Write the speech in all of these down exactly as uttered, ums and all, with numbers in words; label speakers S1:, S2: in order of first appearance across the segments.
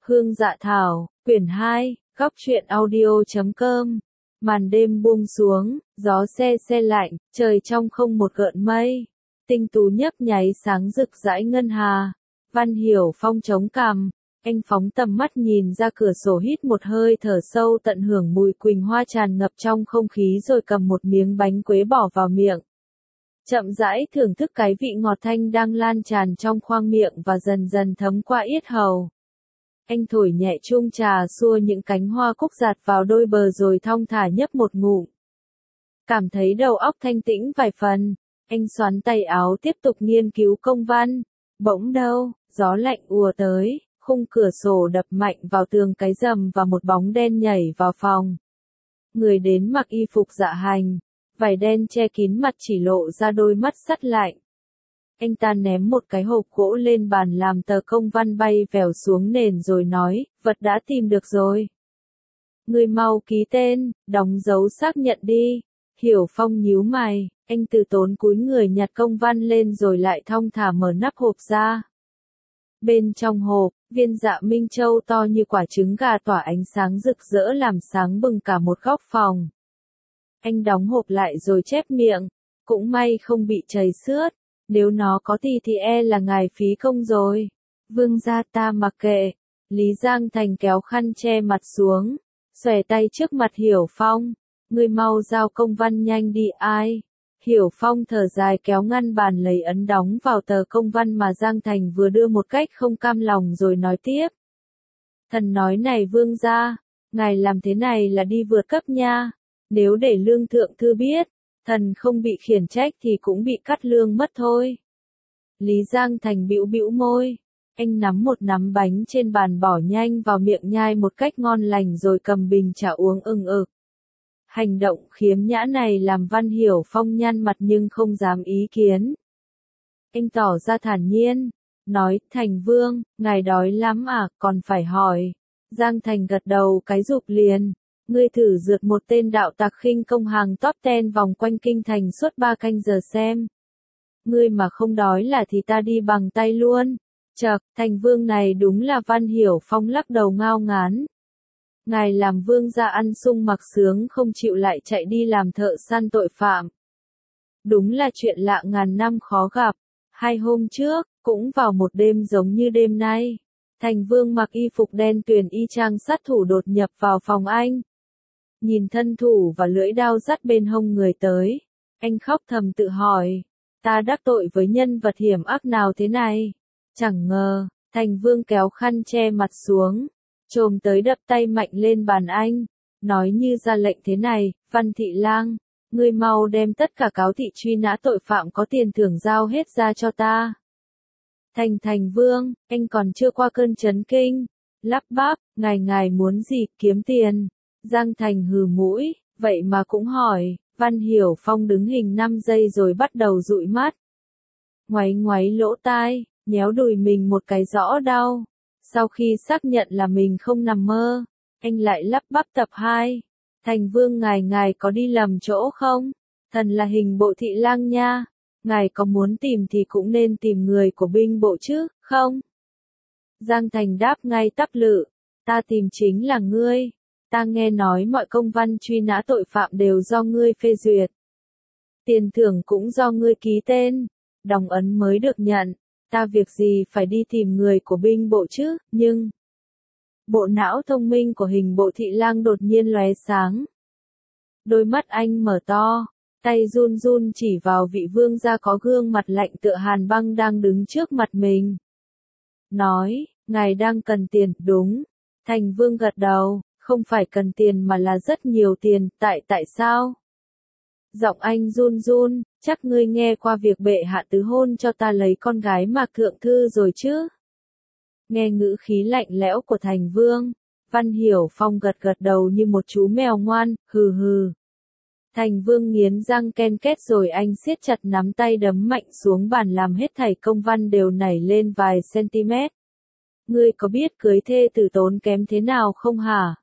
S1: Hương Dạ Thảo, quyển hai, góc truyện audio chấm com. Màn đêm buông xuống, gió se se lạnh, trời trong không một gợn mây. Tinh tú nhấp nháy sáng rực rãi ngân hà. Văn Hiểu Phong chống cằm, anh phóng tầm mắt nhìn ra cửa sổ hít một hơi thở sâu tận hưởng mùi quỳnh hoa tràn ngập trong không khí rồi cầm một miếng bánh quế bỏ vào miệng. Chậm rãi thưởng thức cái vị ngọt thanh đang lan tràn trong khoang miệng và dần dần thấm qua yết hầu. Anh thổi nhẹ chuông trà xua những cánh hoa cúc giạt vào đôi bờ rồi thong thả nhấp một ngụm. Cảm thấy đầu óc thanh tĩnh vài phần, anh xoắn tay áo tiếp tục nghiên cứu công văn. Bỗng đâu, gió lạnh ùa tới, khung cửa sổ đập mạnh vào tường cái rầm và một bóng đen nhảy vào phòng. Người đến mặc y phục dạ hành, vải đen che kín mặt chỉ lộ ra đôi mắt sắt lạnh. Anh ta ném một cái hộp gỗ lên bàn làm tờ công văn bay vèo xuống nền rồi nói, vật đã tìm được rồi. Người mau ký tên, đóng dấu xác nhận đi. Hiểu Phong nhíu mày, anh từ tốn cúi người nhặt công văn lên rồi lại thong thả mở nắp hộp ra. Bên trong hộp, viên dạ minh châu to như quả trứng gà tỏa ánh sáng rực rỡ làm sáng bừng cả một góc phòng. Anh đóng hộp lại rồi chép miệng, cũng may không bị trầy xước, nếu nó có thì thì e là ngài phí công rồi. Vương gia ta mặc kệ, Lý Giang Thành kéo khăn che mặt xuống, xòe tay trước mặt Hiểu Phong, ngươi mau giao công văn nhanh đi ai. Hiểu Phong thở dài kéo ngăn bàn lấy ấn đóng vào tờ công văn mà Giang Thành vừa đưa một cách không cam lòng rồi nói tiếp. Thần nói này vương gia, ngài làm thế này là đi vượt cấp nha, nếu để lương thượng thư biết, thần không bị khiển trách thì cũng bị cắt lương mất thôi. Lý Giang Thành bĩu bĩu môi, anh nắm một nắm bánh trên bàn bỏ nhanh vào miệng nhai một cách ngon lành rồi cầm bình trà uống ưng ực. Hành động khiếm nhã này làm Văn Hiểu Phong nhăn mặt nhưng không dám ý kiến. Anh tỏ ra thản nhiên, nói, Thành Vương, ngài đói lắm à, còn phải hỏi. Giang Thành gật đầu cái rụp liền, ngươi thử rượt một tên đạo tặc khinh công hàng top ten vòng quanh kinh thành suốt ba canh giờ xem. Ngươi mà không đói là thì ta đi bằng tay luôn. Chậc, Thành Vương này đúng là Văn Hiểu Phong lắc đầu ngao ngán. Ngài làm vương gia ăn sung mặc sướng không chịu lại chạy đi làm thợ săn tội phạm. Đúng là chuyện lạ ngàn năm khó gặp. Hai hôm trước, cũng vào một đêm giống như đêm nay, Thành Vương mặc y phục đen tuyền y chang sát thủ đột nhập vào phòng anh. Nhìn thân thủ và lưỡi đao dắt bên hông người tới, anh khóc thầm tự hỏi, ta đắc tội với nhân vật hiểm ác nào thế này? Chẳng ngờ, Thành Vương kéo khăn che mặt xuống, chồm tới đập tay mạnh lên bàn anh, nói như ra lệnh thế này, Văn Thị Lang, ngươi mau đem tất cả cáo thị truy nã tội phạm có tiền thưởng giao hết ra cho ta. Thành Thành Vương, anh còn chưa qua cơn chấn kinh, lắp bắp, ngài ngài muốn gì, kiếm tiền. Giang Thành hừ mũi, vậy mà cũng hỏi, Văn Hiểu Phong đứng hình năm giây rồi bắt đầu dụi mắt. Ngoáy ngoáy lỗ tai, nhéo đùi mình một cái rõ đau. Sau khi xác nhận là mình không nằm mơ, anh lại lắp bắp tập hai. Thành Vương ngài ngài có đi lầm chỗ không? Thần là hình bộ thị lang nha. Ngài có muốn tìm thì cũng nên tìm người của binh bộ chứ, không? Giang Thành đáp ngay tắp lự. Ta tìm chính là ngươi. Ta nghe nói mọi công văn truy nã tội phạm đều do ngươi phê duyệt. Tiền thưởng cũng do ngươi ký tên. Đồng ấn mới được nhận. Ta việc gì phải đi tìm người của binh bộ chứ, nhưng... Bộ não thông minh của hình bộ thị lang đột nhiên lóe sáng. Đôi mắt anh mở to, tay run run chỉ vào vị vương gia có gương mặt lạnh tựa hàn băng đang đứng trước mặt mình. Nói, ngài đang cần tiền, đúng. Thành Vương gật đầu, không phải cần tiền mà là rất nhiều tiền, tại tại sao? Giọng anh run run, chắc ngươi nghe qua việc bệ hạ tứ hôn cho ta lấy con gái Mạc Thượng Thư rồi chứ? Nghe ngữ khí lạnh lẽo của Thành Vương, Văn Hiểu Phong gật gật đầu như một chú mèo ngoan, hừ hừ. Thành Vương nghiến răng ken két rồi anh siết chặt nắm tay đấm mạnh xuống bàn làm hết thảy công văn đều nảy lên vài cm. Ngươi có biết cưới thê tử tốn kém thế nào không hả?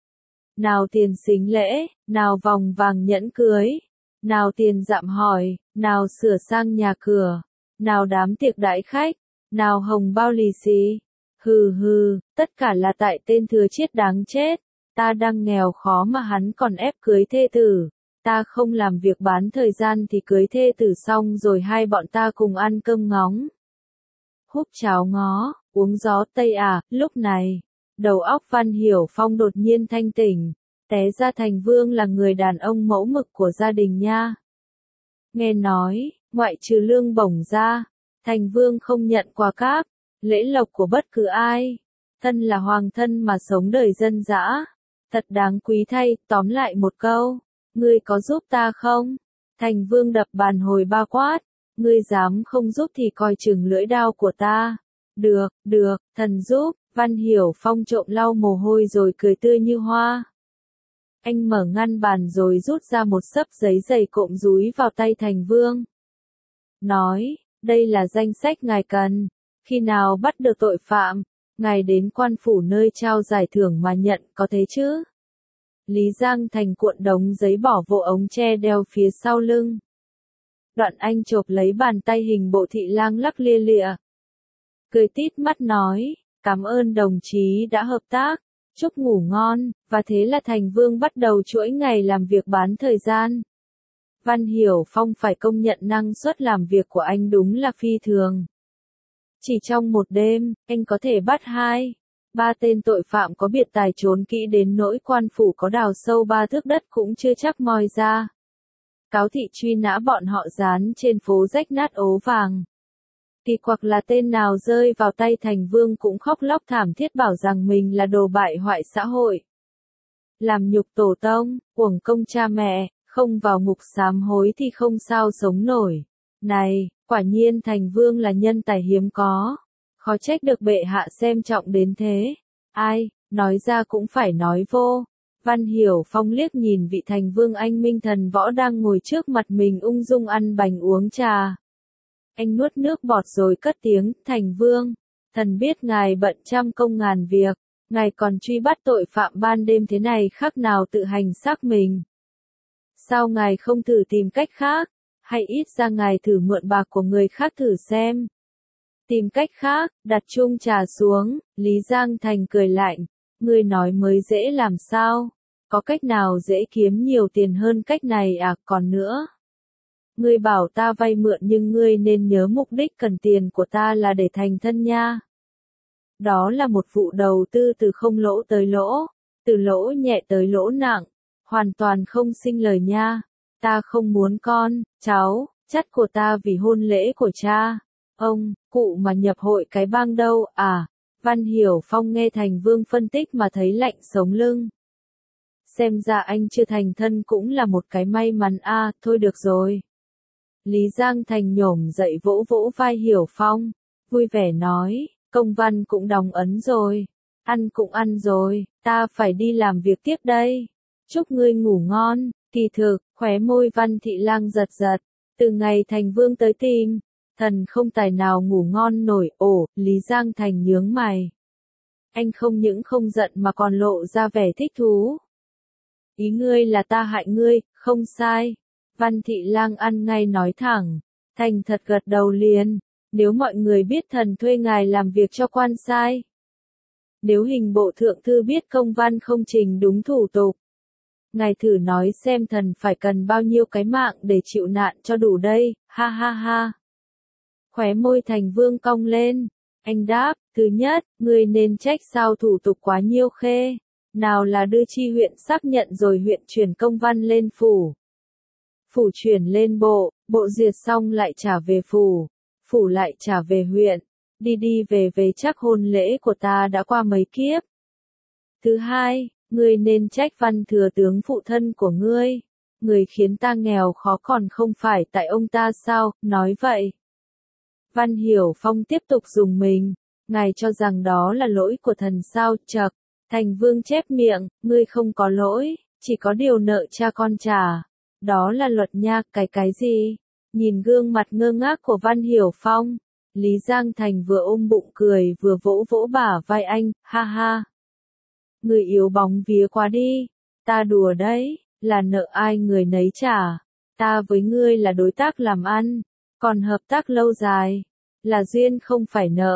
S1: Nào tiền sính lễ, nào vòng vàng nhẫn cưới, nào tiền dạm hỏi, nào sửa sang nhà cửa, nào đám tiệc đãi khách, nào hồng bao lì xì. Hừ hừ, tất cả là tại tên thừa chết đáng chết. Ta đang nghèo khó mà hắn còn ép cưới thê tử. Ta không làm việc bán thời gian thì cưới thê tử xong rồi hai bọn ta cùng ăn cơm ngóng. Húp cháo ngó, uống gió Tây à, lúc này, đầu óc Văn Hiểu Phong đột nhiên thanh tỉnh. Té ra Thành Vương là người đàn ông mẫu mực của gia đình nha. Nghe nói, ngoại trừ lương bổng ra, Thành Vương không nhận quà cáp, lễ lộc của bất cứ ai. Thân là hoàng thân mà sống đời dân dã. Thật đáng quý thay, tóm lại một câu. Ngươi có giúp ta không? Thành Vương đập bàn hồi ba quát. Ngươi dám không giúp thì coi chừng lưỡi đao của ta. Được, được, thần giúp. Văn Hiểu Phong trộm lau mồ hôi rồi cười tươi như hoa. Anh mở ngăn bàn rồi rút ra một xấp giấy dày cộm dúi vào tay Thành Vương. Nói, đây là danh sách ngài cần. Khi nào bắt được tội phạm, ngài đến quan phủ nơi trao giải thưởng mà nhận, có thế chứ? Lý Giang Thành cuộn đống giấy bỏ vô ống tre đeo phía sau lưng. Đoạn anh chộp lấy bàn tay hình bộ thị lang lắc lia lịa. Cười tít mắt nói, cảm ơn đồng chí đã hợp tác, chúc ngủ ngon, và thế là Thành Vương bắt đầu chuỗi ngày làm việc bán thời gian. Văn Hiểu Phong phải công nhận năng suất làm việc của anh đúng là phi thường. Chỉ trong một đêm, anh có thể bắt hai, ba tên tội phạm có biệt tài trốn kỹ đến nỗi quan phủ có đào sâu ba thước đất cũng chưa chắc moi ra. Cáo thị truy nã bọn họ dán trên phố rách nát ố vàng. Kỳ quặc là tên nào rơi vào tay Thành Vương cũng khóc lóc thảm thiết bảo rằng mình là đồ bại hoại xã hội. Làm nhục tổ tông, uổng công cha mẹ, không vào ngục sám hối thì không sao sống nổi. Này, quả nhiên Thành Vương là nhân tài hiếm có. Khó trách được bệ hạ xem trọng đến thế. Ai, nói ra cũng phải nói vô. Văn Hiểu Phong liếc nhìn vị Thành Vương anh minh thần võ đang ngồi trước mặt mình ung dung ăn bánh uống trà. Anh nuốt nước bọt rồi cất tiếng, Thành Vương, thần biết ngài bận trăm công ngàn việc, ngài còn truy bắt tội phạm ban đêm thế này khác nào tự hành xác mình. Sao ngài không thử tìm cách khác, hay ít ra ngài thử mượn bạc của người khác thử xem. Tìm cách khác, đặt chung trà xuống, Lý Giang Thành cười lạnh, ngươi nói mới dễ làm sao, có cách nào dễ kiếm nhiều tiền hơn cách này à, còn nữa. Ngươi bảo ta vay mượn nhưng ngươi nên nhớ mục đích cần tiền của ta là để thành thân nha. Đó là một vụ đầu tư từ không lỗ tới lỗ, từ lỗ nhẹ tới lỗ nặng, hoàn toàn không sinh lời nha. Ta không muốn con, cháu, chắt của ta vì hôn lễ của cha. Ông, cụ mà nhập hội cái bang đâu, à? Văn Hiểu Phong nghe Thành Vương phân tích mà thấy lạnh sống lưng. Xem ra anh chưa thành thân cũng là một cái may mắn a, à, thôi được rồi. Lý Giang Thành nhổm dậy vỗ vỗ vai Hiểu Phong, vui vẻ nói, công văn cũng đóng ấn rồi, ăn cũng ăn rồi, ta phải đi làm việc tiếp đây. Chúc ngươi ngủ ngon. Kỳ thực, khóe môi Văn Thị Lang giật giật, từ ngày Thành Vương tới tìm, thần không tài nào ngủ ngon nổi. Ồ, Lý Giang Thành nhướng mày. Anh không những không giận mà còn lộ ra vẻ thích thú. Ý ngươi là ta hại ngươi, không sai. Văn Thị Lang ăn ngay nói thẳng, thành thật gật đầu liền, nếu mọi người biết thần thuê ngài làm việc cho quan sai. Nếu hình bộ thượng thư biết công văn không trình đúng thủ tục. Ngài thử nói xem thần phải cần bao nhiêu cái mạng để chịu nạn cho đủ đây, ha ha ha. Khóe môi Thành Vương cong lên, anh đáp, thứ nhất, ngươi nên trách sao thủ tục quá nhiêu khê, nào là đưa chi huyện xác nhận rồi huyện chuyển công văn lên phủ. Phủ chuyển lên bộ, bộ duyệt xong lại trả về phủ, phủ lại trả về huyện, đi đi về về chắc hôn lễ của ta đã qua mấy kiếp. Thứ hai, ngươi nên trách Văn thừa tướng phụ thân của ngươi, người khiến ta nghèo khó còn không phải tại ông ta sao, nói vậy. Văn Hiểu Phong tiếp tục dùng mình, ngài cho rằng đó là lỗi của thần sao, chậc, Thành Vương chép miệng, ngươi không có lỗi, chỉ có điều nợ cha con trả. Đó là luật nha, cái cái gì? Nhìn gương mặt ngơ ngác của Văn Hiểu Phong, Lý Giang Thành vừa ôm bụng cười vừa vỗ vỗ bả vai anh, ha ha. Người yếu bóng vía quá đi, ta đùa đấy, là nợ ai người nấy trả, ta với ngươi là đối tác làm ăn, còn hợp tác lâu dài, là duyên không phải nợ,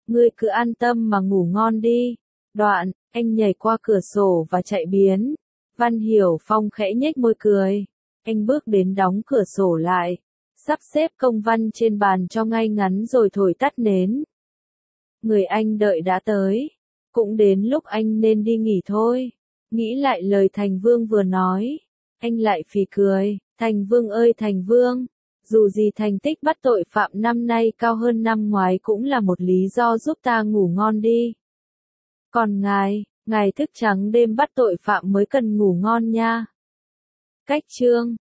S1: Ngươi cứ an tâm mà ngủ ngon đi. Đoạn, anh nhảy qua cửa sổ và chạy biến. Văn Hiểu Phong khẽ nhếch môi cười. Anh bước đến đóng cửa sổ lại. Sắp xếp công văn trên bàn cho ngay ngắn rồi thổi tắt nến. Người anh đợi đã tới. Cũng đến lúc anh nên đi nghỉ thôi. Nghĩ lại lời Thành Vương vừa nói. Anh lại phì cười. Thành Vương ơi Thành Vương. Dù gì thành tích bắt tội phạm năm nay cao hơn năm ngoái cũng là một lý do giúp ta ngủ ngon đi. Còn ngài, ngài thức trắng đêm bắt tội phạm mới cần ngủ ngon nha. Cách chương